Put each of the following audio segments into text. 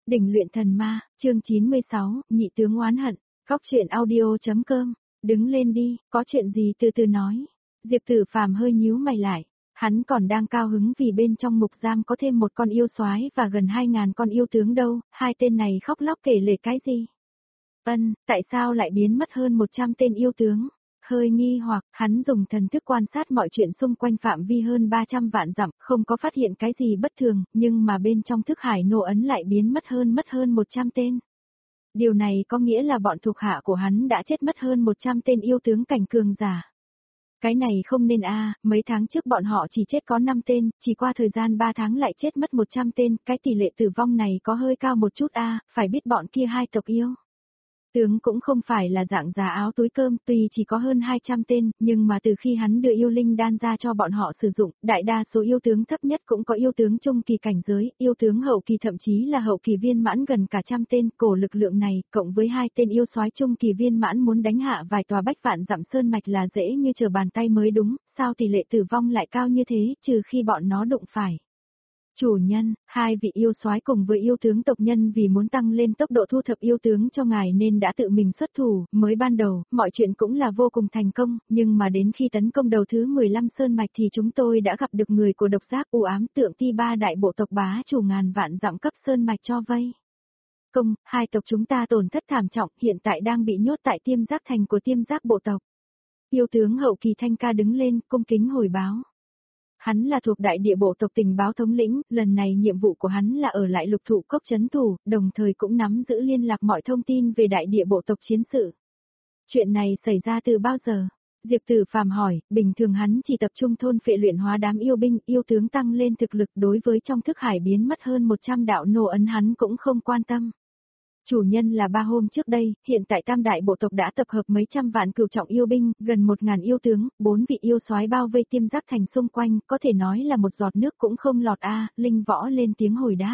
Đỉnh luyện thần ma, chương 96, nhị tướng oán hận, góc truyện audio.com, đứng lên đi, có chuyện gì từ từ nói. Diệp Tử Phàm hơi nhíu mày lại, hắn còn đang cao hứng vì bên trong ngục giam có thêm một con yêu soái và gần 2.000 con yêu tướng đâu, hai tên này khóc lóc kể lể cái gì? Tại sao lại biến mất hơn 100 tên yêu tướng? Hơi nghi hoặc, hắn dùng thần thức quan sát mọi chuyện xung quanh phạm vi hơn 300 vạn dặm, không có phát hiện cái gì bất thường, nhưng mà bên trong thức hải nô ấn lại biến mất hơn 100 tên. Điều này có nghĩa là bọn thuộc hạ của hắn đã chết mất hơn 100 tên yêu tướng cảnh cường giả. Cái này không nên mấy tháng trước bọn họ chỉ chết có 5 tên, chỉ qua thời gian 3 tháng lại chết mất 100 tên, cái tỷ lệ tử vong này có hơi cao một chút phải biết bọn kia hai tộc yêu tướng cũng không phải là dạng giá áo túi cơm, tuy chỉ có hơn 200 tên, nhưng mà từ khi hắn đưa yêu linh đan ra cho bọn họ sử dụng, đại đa số yêu tướng thấp nhất cũng có yêu tướng trung kỳ cảnh giới, yêu tướng hậu kỳ thậm chí là hậu kỳ viên mãn gần cả trăm tên, cổ lực lượng này, cộng với hai tên yêu soái trung kỳ viên mãn muốn đánh hạ vài tòa bách vạn dặm sơn mạch là dễ như trở bàn tay mới đúng, sao tỷ lệ tử vong lại cao như thế, trừ khi bọn nó đụng phải. Chủ nhân, hai vị yêu soái cùng với yêu tướng tộc nhân vì muốn tăng lên tốc độ thu thập yêu tướng cho ngài nên đã tự mình xuất thủ, mới ban đầu, mọi chuyện cũng là vô cùng thành công, nhưng mà đến khi tấn công đầu thứ 15 sơn mạch thì chúng tôi đã gặp được người của độc giác u ám tượng ti ba đại bộ tộc bá chủ ngàn vạn dặm cấp sơn mạch cho vây. Hai tộc chúng ta tổn thất thảm trọng, hiện tại đang bị nhốt tại tiêm giác thành của tiêm giác bộ tộc. Yêu tướng hậu kỳ Thanh Ca đứng lên, cung kính hồi báo. Hắn là thuộc đại địa bộ tộc tình báo thống lĩnh, lần này nhiệm vụ của hắn là ở lại lục thụ cốc trấn thủ, đồng thời cũng nắm giữ liên lạc mọi thông tin về đại địa bộ tộc chiến sự. Chuyện này xảy ra từ bao giờ? Diệp Tử Phàm hỏi, bình thường hắn chỉ tập trung thôn phệ luyện hóa đám yêu binh, yêu tướng tăng lên thực lực đối với trong thức hải biến mất hơn 100 đạo nô ấn hắn cũng không quan tâm. Chủ nhân là 3 hôm trước đây, hiện tại tam đại bộ tộc đã tập hợp mấy trăm vạn cửu trọng yêu binh, gần 1.000 yêu tướng, 4 vị yêu soái bao vây tiêm giác thành xung quanh, có thể nói là một giọt nước cũng không lọt Linh Võ lên tiếng hồi đáp.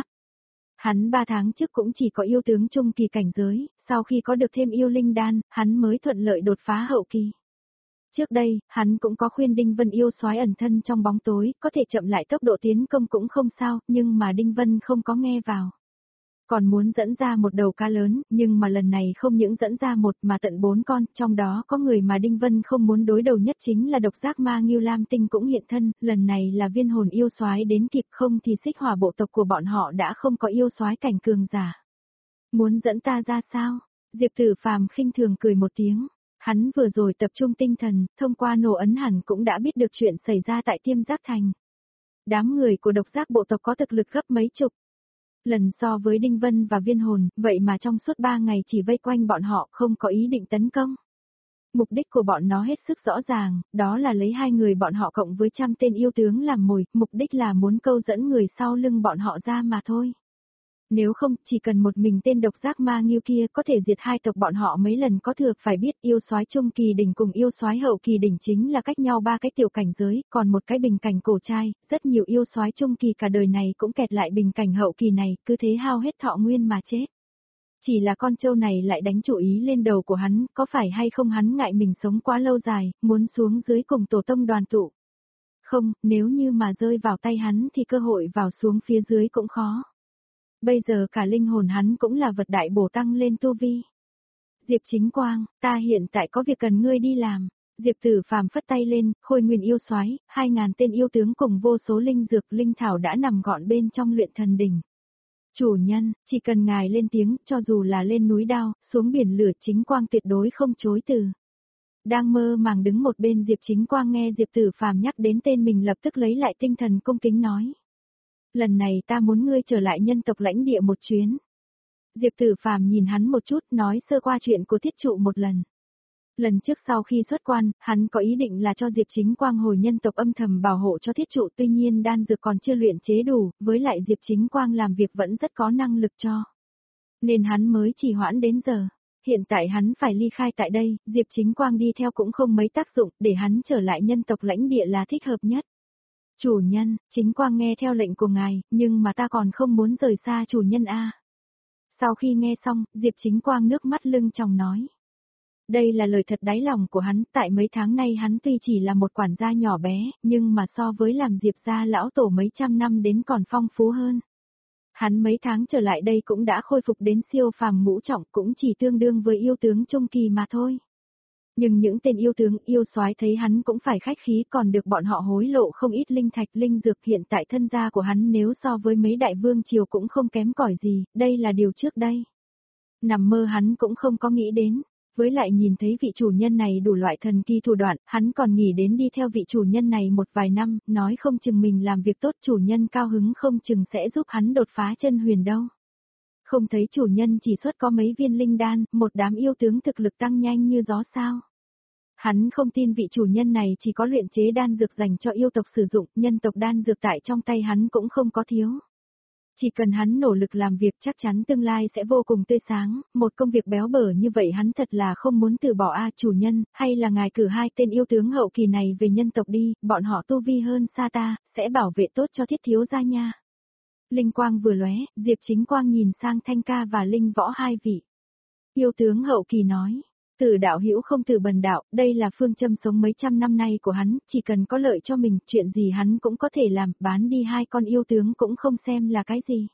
Hắn 3 tháng trước cũng chỉ có yêu tướng trung kỳ cảnh giới, sau khi có được thêm yêu linh đan, hắn mới thuận lợi đột phá hậu kỳ. Trước đây, hắn cũng có khuyên Đinh Vân yêu soái ẩn thân trong bóng tối, có thể chậm lại tốc độ tiến công cũng không sao, nhưng mà Đinh Vân không có nghe vào. Còn muốn dẫn ra một đầu cá lớn, nhưng mà lần này không những dẫn ra một mà tận 4 con, trong đó có người mà Đinh Vân không muốn đối đầu nhất chính là độc giác ma Ngưu Lam Tinh cũng hiện thân, lần này là viên hồn yêu soái đến kịp, không thì xích hỏa bộ tộc của bọn họ đã không có yêu soái cảnh cường giả. Muốn dẫn ta ra sao? Diệp Tử Phàm khinh thường cười một tiếng. Hắn vừa rồi tập trung tinh thần, thông qua nổ ấn hẳn cũng đã biết được chuyện xảy ra tại tiêm giác thành. Đám người của độc giác bộ tộc có thực lực gấp mấy chục lần so với Đinh Vân và viên hồn, vậy mà trong suốt 3 ngày chỉ vây quanh bọn họ, không có ý định tấn công. Mục đích của bọn nó hết sức rõ ràng, đó là lấy 2 người bọn họ cộng với trăm tên yêu tướng làm mồi, mục đích là muốn câu dẫn người sau lưng bọn họ ra mà thôi. Nếu không, chỉ cần một mình tên độc giác ma Ngưu kia có thể diệt hai tộc bọn họ mấy lần có thừa, phải biết yêu soái trung kỳ đỉnh cùng yêu soái hậu kỳ đỉnh chính là cách nhau 3 cái tiểu cảnh giới, còn một cái bình cảnh cổ trai, rất nhiều yêu soái trung kỳ cả đời này cũng kẹt lại bình cảnh hậu kỳ này, cứ thế hao hết thọ nguyên mà chết. Chỉ là con trâu này lại đánh chủ ý lên đầu của hắn, có phải hay không hắn ngại mình sống quá lâu dài, muốn xuống dưới cùng tổ tông đoàn tụ. Không, nếu như mà rơi vào tay hắn thì cơ hội vào xuống phía dưới cũng khó. Bây giờ cả linh hồn hắn cũng là vật đại bổ tăng lên tu vi. Diệp Chính Quang, ta hiện tại có việc cần ngươi đi làm. Diệp Tử Phàm phất tay lên, Khôi Nguyên yêu soái, 2.000 tên yêu tướng cùng vô số linh dược linh thảo đã nằm gọn bên trong luyện thần đỉnh. Chủ nhân, chỉ cần ngài lên tiếng, cho dù là lên núi đao, xuống biển lửa, Chính Quang tuyệt đối không chối từ. Đang mơ màng đứng một bên Diệp Chính Quang nghe Diệp Tử Phàm nhắc đến tên mình lập tức lấy lại tinh thần cung kính nói. Lần này ta muốn ngươi trở lại nhân tộc lãnh địa một chuyến. Diệp Tử Phàm nhìn hắn một chút, nói sơ qua chuyện của thiết trụ một lần. Lần trước sau khi xuất quan, hắn có ý định là cho Diệp Chính Quang hồi nhân tộc âm thầm bảo hộ cho thiết trụ, tuy nhiên đan dược còn chưa luyện chế đủ, với lại Diệp Chính Quang làm việc vẫn rất có năng lực cho. Nên hắn mới trì hoãn đến giờ. Hiện tại hắn phải ly khai tại đây, Diệp Chính Quang đi theo cũng không mấy tác dụng, để hắn trở lại nhân tộc lãnh địa là thích hợp nhất. Chủ nhân, Chính Quang nghe theo lệnh của ngài, nhưng mà ta còn không muốn rời xa chủ nhân Sau khi nghe xong, Diệp Chính Quang nước mắt lưng tròng nói. Đây là lời thật đáy lòng của hắn, tại mấy tháng nay hắn tuy chỉ là một quản gia nhỏ bé, nhưng mà so với làm Diệp gia lão tổ mấy trăm năm đến còn phong phú hơn. Hắn mấy tháng trở lại đây cũng đã khôi phục đến siêu phàm ngũ trọng, cũng chỉ tương đương với yêu tướng trung kỳ mà thôi. Nhưng những tên yêu tướng yêu soái thấy hắn cũng phải khách khí, còn được bọn họ hối lộ không ít linh thạch linh dược, hiện tại thân gia của hắn nếu so với mấy đại vương triều cũng không kém cỏi gì, đây là điều trước đây. Nằm mơ hắn cũng không có nghĩ đến. Với lại nhìn thấy vị chủ nhân này đủ loại thần kỳ thủ đoạn, hắn còn nghĩ đến đi theo vị chủ nhân này một vài năm, nói không chừng mình làm việc tốt chủ nhân cao hứng không chừng sẽ giúp hắn đột phá chân huyền đâu. Không thấy chủ nhân chỉ xuất có mấy viên linh đan, một đám yêu tướng thực lực tăng nhanh như gió sao. Hắn không tin vị chủ nhân này chỉ có luyện chế đan dược dành cho yêu tộc sử dụng, nhân tộc đan dược tại trong tay hắn cũng không có thiếu. Chỉ cần hắn nỗ lực làm việc chắc chắn tương lai sẽ vô cùng tươi sáng, một công việc béo bở như vậy hắn thật là không muốn từ bỏ. Chủ nhân, hay là ngài cử hai tên yêu tướng hậu kỳ này về nhân tộc đi, bọn họ tu vi hơn xa ta, sẽ bảo vệ tốt cho thiết thiếu gia nha. Linh quang vừa lóe, Diệp Chính Quang nhìn sang Thanh Ca và Linh Võ hai vị. Yêu tướng hậu kỳ nói, từ đạo hữu không từ bần đạo, đây là phương châm sống mấy trăm năm nay của hắn, chỉ cần có lợi cho mình, chuyện gì hắn cũng có thể làm, bán đi hai con yêu tướng cũng không xem là cái gì.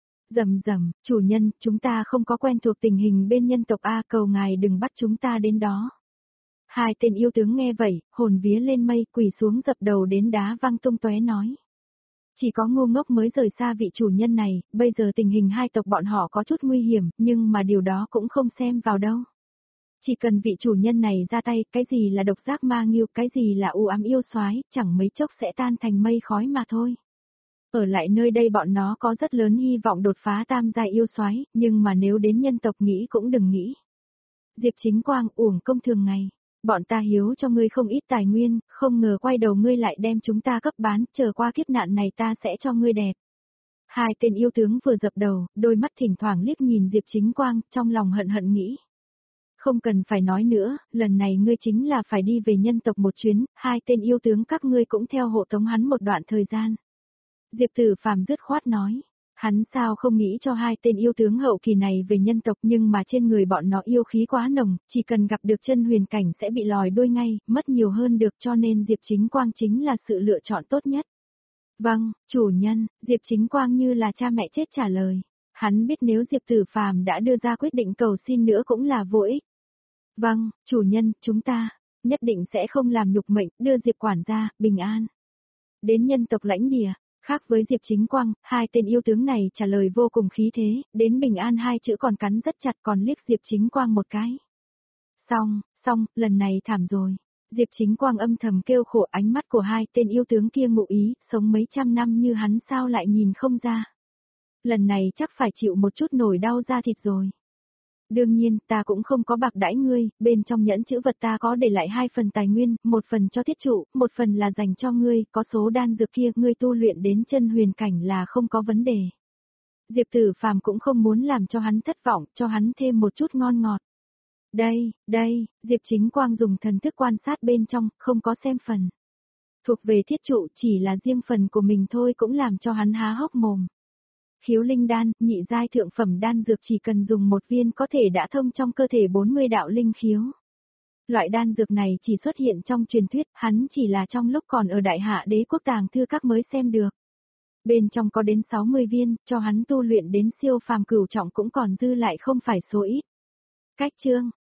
Rầm rầm, chủ nhân, chúng ta không có quen thuộc tình hình bên nhân tộc cầu ngài đừng bắt chúng ta đến đó. Hai tên yêu tướng nghe vậy, hồn vía lên mây, quỳ xuống dập đầu đến đá văng tung tóe nói. Chỉ có ngu ngốc mới rời xa vị chủ nhân này, bây giờ tình hình hai tộc bọn họ có chút nguy hiểm, nhưng mà điều đó cũng không xem vào đâu. Chỉ cần vị chủ nhân này ra tay, cái gì là độc giác ma nghiêu, cái gì là u ám yêu soái, chẳng mấy chốc sẽ tan thành mây khói mà thôi. Ở lại nơi đây bọn nó có rất lớn hy vọng đột phá tam giai yêu soái, nhưng mà nếu đến nhân tộc nghĩ cũng đừng nghĩ. Diệp Chính Quang uổng công thường ngày. Bọn ta hiếu cho ngươi không ít tài nguyên, không ngờ quay đầu ngươi lại đem chúng ta cấp bán, chờ qua kiếp nạn này ta sẽ cho ngươi đẹp. Hai tên yêu tướng vừa dập đầu, đôi mắt thỉnh thoảng liếc nhìn Diệp Chính Quang, trong lòng hận hận nghĩ. Không cần phải nói nữa, lần này ngươi chính là phải đi về nhân tộc một chuyến, hai tên yêu tướng các ngươi cũng theo hộ tống hắn một đoạn thời gian. Diệp Tử Phàm dứt khoát nói. Hắn sao không nghĩ cho hai tên yêu tướng hậu kỳ này về nhân tộc, nhưng mà trên người bọn nó yêu khí quá nồng, chỉ cần gặp được chân huyền cảnh sẽ bị lòi đuôi ngay, mất nhiều hơn được, cho nên Diệp Chính Quang chính là sự lựa chọn tốt nhất. Vâng, chủ nhân, Diệp Chính Quang như là cha mẹ chết trả lời. Hắn biết nếu Diệp Tử Phàm đã đưa ra quyết định cầu xin nữa cũng là vô ích. Vâng, chủ nhân, chúng ta nhất định sẽ không làm nhục mệnh, đưa Diệp quản gia bình an đến nhân tộc lãnh địa. Khác với Diệp Chính Quang, hai tên yêu tướng này trả lời vô cùng khí thế, đến bình an hai chữ còn cắn rất chặt, còn liếc Diệp Chính Quang một cái. Xong, lần này thảm rồi. Diệp Chính Quang âm thầm kêu khổ, ánh mắt của hai tên yêu tướng kia ngụ ý, sống mấy trăm năm như hắn sao lại nhìn không ra. Lần này chắc phải chịu một chút nổi đau da thịt rồi. Đương nhiên, ta cũng không có bạc đãi ngươi, bên trong nhẫn chữ vật ta có để lại 2 phần tài nguyên, một phần cho thiết trụ, một phần là dành cho ngươi, có số đan dược kia ngươi tu luyện đến chân huyền cảnh là không có vấn đề. Diệp Tử Phàm cũng không muốn làm cho hắn thất vọng, cho hắn thêm một chút ngon ngọt. Đây, Diệp Chính Quang dùng thần thức quan sát bên trong, không có xem phần. Thuộc về thiết trụ chỉ là riêng phần của mình thôi cũng làm cho hắn há hốc mồm. Khiếu linh đan, nhị giai thượng phẩm đan dược chỉ cần dùng một viên có thể đã thông trong cơ thể 40 đạo linh khiếu. Loại đan dược này chỉ xuất hiện trong truyền thuyết, hắn chỉ là trong lúc còn ở Đại Hạ Đế Quốc tàng thư các mới xem được. Bên trong có đến 60 viên, cho hắn tu luyện đến siêu phàm cửu trọng cũng còn dư lại không phải số ít. Cách chương